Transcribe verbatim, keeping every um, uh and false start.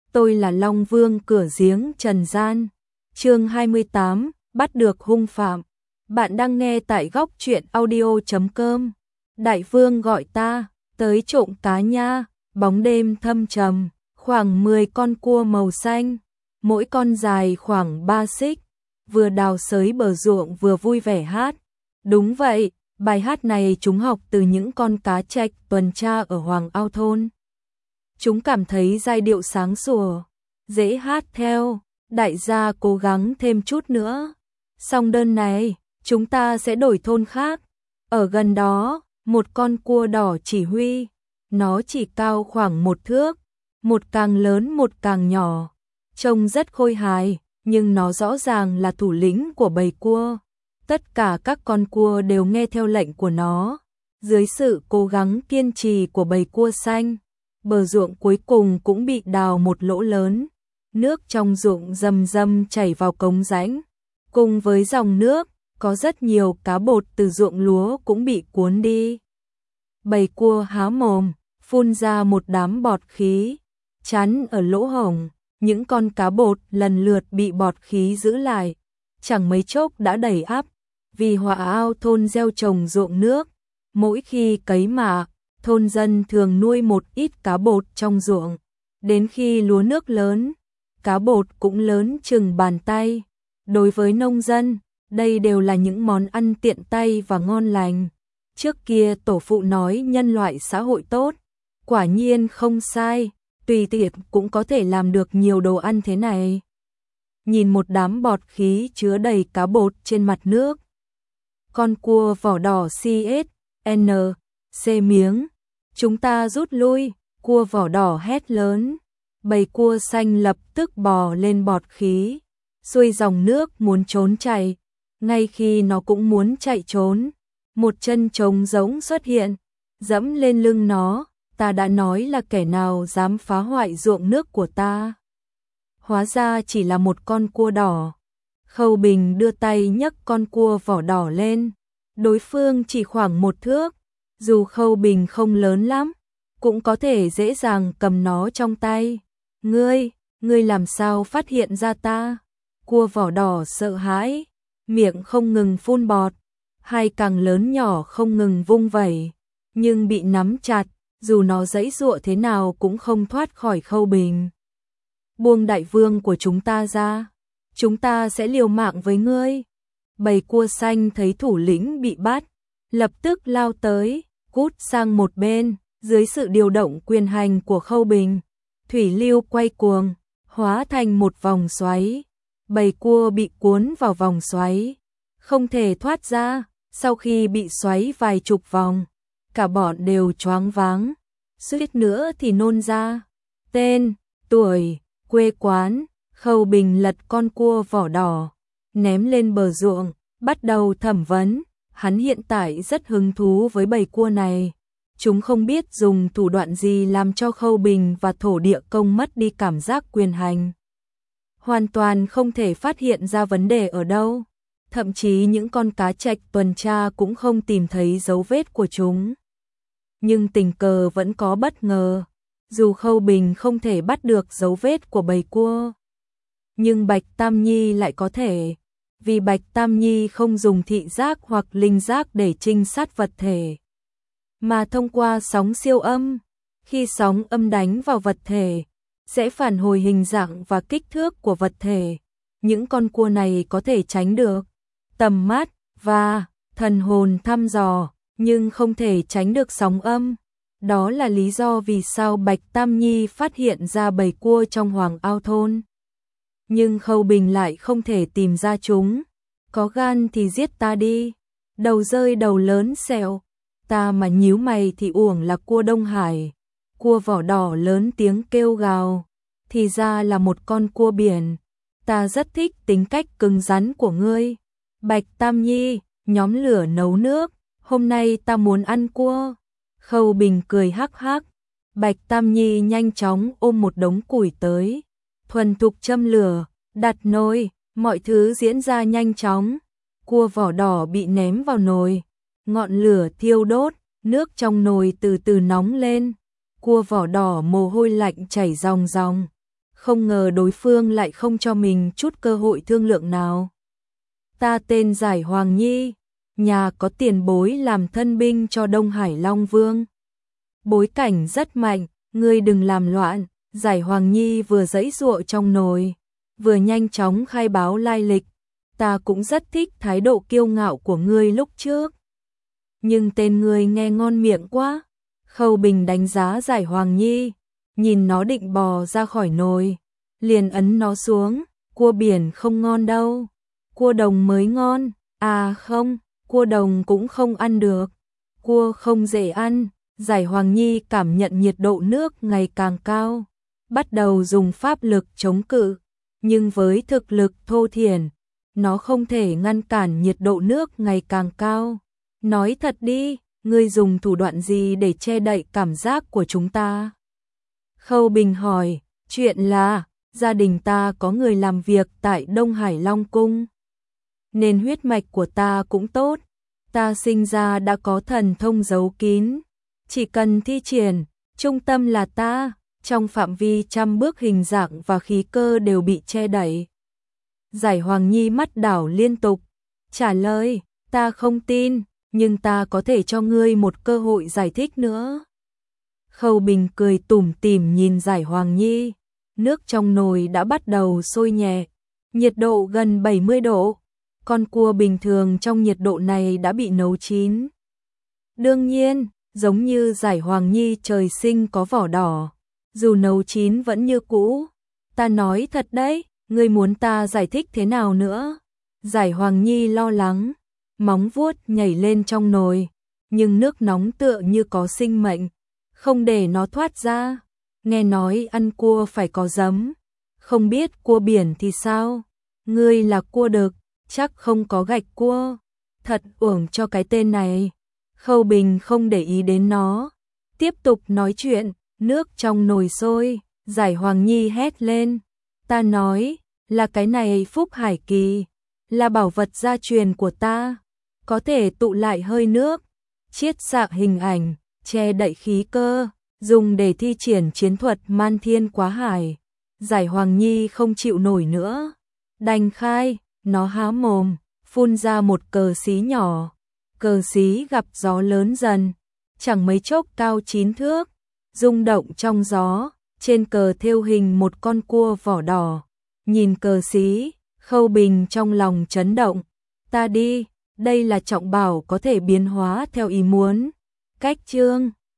tôi là Long Vương cửa giếng trần gian. Chương hai mươi tám, bắt được hung phạm. Bạn đang nghe tại góc truyện audio chấm com. Đại vương gọi ta, tới trộm cá nha. Bóng đêm thâm trầm, khoảng mười con cua màu xanh, mỗi con dài khoảng ba xích, vừa đào xới bờ ruộng vừa vui vẻ hát. Đúng vậy, bài hát này chúng học từ những con cá trạch tuần tra ở Hoàng Ao thôn. Chúng cảm thấy giai điệu sáng sủa, dễ hát theo, đại gia cố gắng thêm chút nữa. Xong đơn này, chúng ta sẽ đổi thôn khác. Ở gần đó, một con cua đỏ chỉ huy, nó chỉ cao khoảng một thước, một càng lớn một càng nhỏ, trông rất khôi hài, nhưng nó rõ ràng là thủ lĩnh của bầy cua. Tất cả các con cua đều nghe theo lệnh của nó. Dưới sự cố gắng kiên trì của bầy cua xanh, bờ ruộng cuối cùng cũng bị đào một lỗ lớn. Nước trong ruộng rầm rầm chảy vào cống rãnh. Cùng với dòng nước, có rất nhiều cá bột từ ruộng lúa cũng bị cuốn đi. Bầy cua há mồm, phun ra một đám bọt khí, chắn ở lỗ hổng. Những con cá bột lần lượt bị bọt khí giữ lại, chẳng mấy chốc đã đầy ắp. Vì Hòa Ao thôn gieo trồng ruộng nước, mỗi khi cấy mạ, thôn dân thường nuôi một ít cá bột trong ruộng. Đến khi lúa nước lớn, cá bột cũng lớn chừng bàn tay. Đối với nông dân, đây đều là những món ăn tiện tay và ngon lành. Trước kia tổ phụ nói nhân loại xã hội tốt, quả nhiên không sai, tùy tiện cũng có thể làm được nhiều đồ ăn thế này. Nhìn một đám bọt khí chứa đầy cá bột trên mặt nước. Con cua vỏ đỏ xê ét en xê miếng. Chúng ta rút lui, cua vỏ đỏ hét lớn. Bầy cua xanh lập tức bò lên bọt khí, xuôi dòng nước muốn trốn chạy. Ngay khi nó cũng muốn chạy trốn, một chân trống rỗng xuất hiện, dẫm lên lưng nó. Ta đã nói là kẻ nào dám phá hoại ruộng nước của ta. Hóa ra chỉ là một con cua đỏ. Khâu Bình đưa tay nhấc con cua vỏ đỏ lên. Đối phương chỉ khoảng một thước. Dù Khâu Bình không lớn lắm, cũng có thể dễ dàng cầm nó trong tay. Ngươi, ngươi làm sao phát hiện ra ta? Cua vỏ đỏ sợ hãi, miệng không ngừng phun bọt, hai càng lớn nhỏ không ngừng vung vẩy, nhưng bị nắm chặt, dù nó giãy giụa thế nào cũng không thoát khỏi Khâu Bình. Buông đại vương của chúng ta ra, chúng ta sẽ liều mạng với ngươi. Bầy cua xanh thấy thủ lĩnh bị bắt, lập tức lao tới, cút sang một bên. Dưới sự điều động quyền hành của Khâu Bình, thủy lưu quay cuồng, hóa thành một vòng xoáy. Bầy cua bị cuốn vào vòng xoáy, không thể thoát ra. Sau khi bị xoáy vài chục vòng, cả bọn đều choáng váng, suýt nữa thì nôn ra. Tên, tuổi, quê quán. Khâu Bình lật con cua vỏ đỏ, ném lên bờ ruộng, bắt đầu thẩm vấn. Hắn hiện tại rất hứng thú với bầy cua này. Chúng không biết dùng thủ đoạn gì làm cho Khâu Bình và thổ địa công mất đi cảm giác quyền hành. Hoàn toàn không thể phát hiện ra vấn đề ở đâu. Thậm chí những con cá trạch tuần tra cũng không tìm thấy dấu vết của chúng. Nhưng tình cờ vẫn có bất ngờ. Dù Khâu Bình không thể bắt được dấu vết của bầy cua, nhưng Bạch Tam Nhi lại có thể. Vì Bạch Tam Nhi không dùng thị giác hoặc linh giác để trinh sát vật thể, mà thông qua sóng siêu âm. Khi sóng âm đánh vào vật thể, sẽ phản hồi hình dạng và kích thước của vật thể. Những con cua này có thể tránh được tầm mắt và thần hồn thăm dò, nhưng không thể tránh được sóng âm. Đó là lý do vì sao Bạch Tam Nhi phát hiện ra bầy cua trong Hoàng Ao thôn. Nhưng Khâu Bình lại không thể tìm ra chúng. Có gan thì giết ta đi. Đầu rơi đầu lớn sẹo. Ta mà nhíu mày thì uổng là cua Đông Hải. Cua vỏ đỏ lớn tiếng kêu gào. Thì ra là một con cua biển. Ta rất thích tính cách cứng rắn của ngươi. Bạch Tam Nhi, nhóm lửa nấu nước. Hôm nay ta muốn ăn cua. Khâu Bình cười hắc hắc. Bạch Tam Nhi nhanh chóng ôm một đống củi tới, thuần thục châm lửa, đặt nồi, mọi thứ diễn ra nhanh chóng. Cua vỏ đỏ bị ném vào nồi, ngọn lửa thiêu đốt, nước trong nồi từ từ nóng lên. Cua vỏ đỏ mồ hôi lạnh chảy ròng ròng. không ngờ đối phương lại không cho mình chút cơ hội thương lượng nào. Ta tên Giải Hoàng Nhi, nhà có tiền bối làm thân binh cho Đông Hải Long Vương. Bối cảnh rất mạnh, ngươi đừng làm loạn. Giải Hoàng Nhi vừa giãy giụa trong nồi, vừa nhanh chóng khai báo lai lịch. Ta cũng rất thích thái độ kiêu ngạo của ngươi lúc trước. Nhưng tên ngươi nghe ngon miệng quá. Khâu Bình đánh giá Giải Hoàng Nhi, nhìn nó định bò ra khỏi nồi, liền ấn nó xuống. Cua biển không ngon đâu, cua đồng mới ngon. À không, cua đồng cũng không ăn được, cua không dễ ăn. Giải Hoàng Nhi cảm nhận nhiệt độ nước ngày càng cao, bắt đầu dùng pháp lực chống cự, nhưng với thực lực thô thiển, nó không thể ngăn cản nhiệt độ nước ngày càng cao. Nói thật đi, ngươi dùng thủ đoạn gì để che đậy cảm giác của chúng ta? Khâu Bình hỏi. Chuyện là, gia đình ta có người làm việc tại Đông Hải Long Cung, nên huyết mạch của ta cũng tốt. Ta sinh ra đã có thần thông giấu kín, chỉ cần thi triển, trung tâm là ta, trong phạm vi trăm bước hình dạng và khí cơ đều bị che đậy. Giải Hoàng Nhi mắt đảo liên tục, trả lời, ta không tin, nhưng ta có thể cho ngươi một cơ hội giải thích nữa. Khâu Bình cười tủm tỉm nhìn Giải Hoàng Nhi, nước trong nồi đã bắt đầu sôi nhẹ, nhiệt độ gần bảy mươi độ, con cua bình thường trong nhiệt độ này đã bị nấu chín. Đương nhiên, giống như Giải Hoàng Nhi trời sinh có vỏ đỏ, dù nấu chín vẫn như cũ. Ta nói thật đấy, ngươi muốn ta giải thích thế nào nữa? Giải Hoàng Nhi lo lắng, móng vuốt nhảy lên trong nồi, nhưng nước nóng tựa như có sinh mệnh, không để nó thoát ra. Nghe nói ăn cua phải có giấm, không biết cua biển thì sao? Ngươi là cua đực, chắc không có gạch cua. Thật uổng cho cái tên này. Khâu Bình không để ý đến nó, tiếp tục nói chuyện. Nước trong nồi sôi, Giải Hoàng Nhi hét lên. Ta nói, là cái này Phúc Hải Kỳ, là bảo vật gia truyền của ta, có thể tụ lại hơi nước, chiết xạ hình ảnh, che đậy khí cơ, dùng để thi triển chiến thuật man thiên quá hải. Giải Hoàng Nhi không chịu nổi nữa, đành khai, nó há mồm, phun ra một cờ xí nhỏ. Cờ xí gặp gió lớn dần, chẳng mấy chốc cao chín thước, rung động trong gió, trên cờ thêu hình một con cua vỏ đỏ. Nhìn cờ xí, Khâu Bình trong lòng chấn động. Ta đi, đây là trọng bảo có thể biến hóa theo ý muốn. Cách chương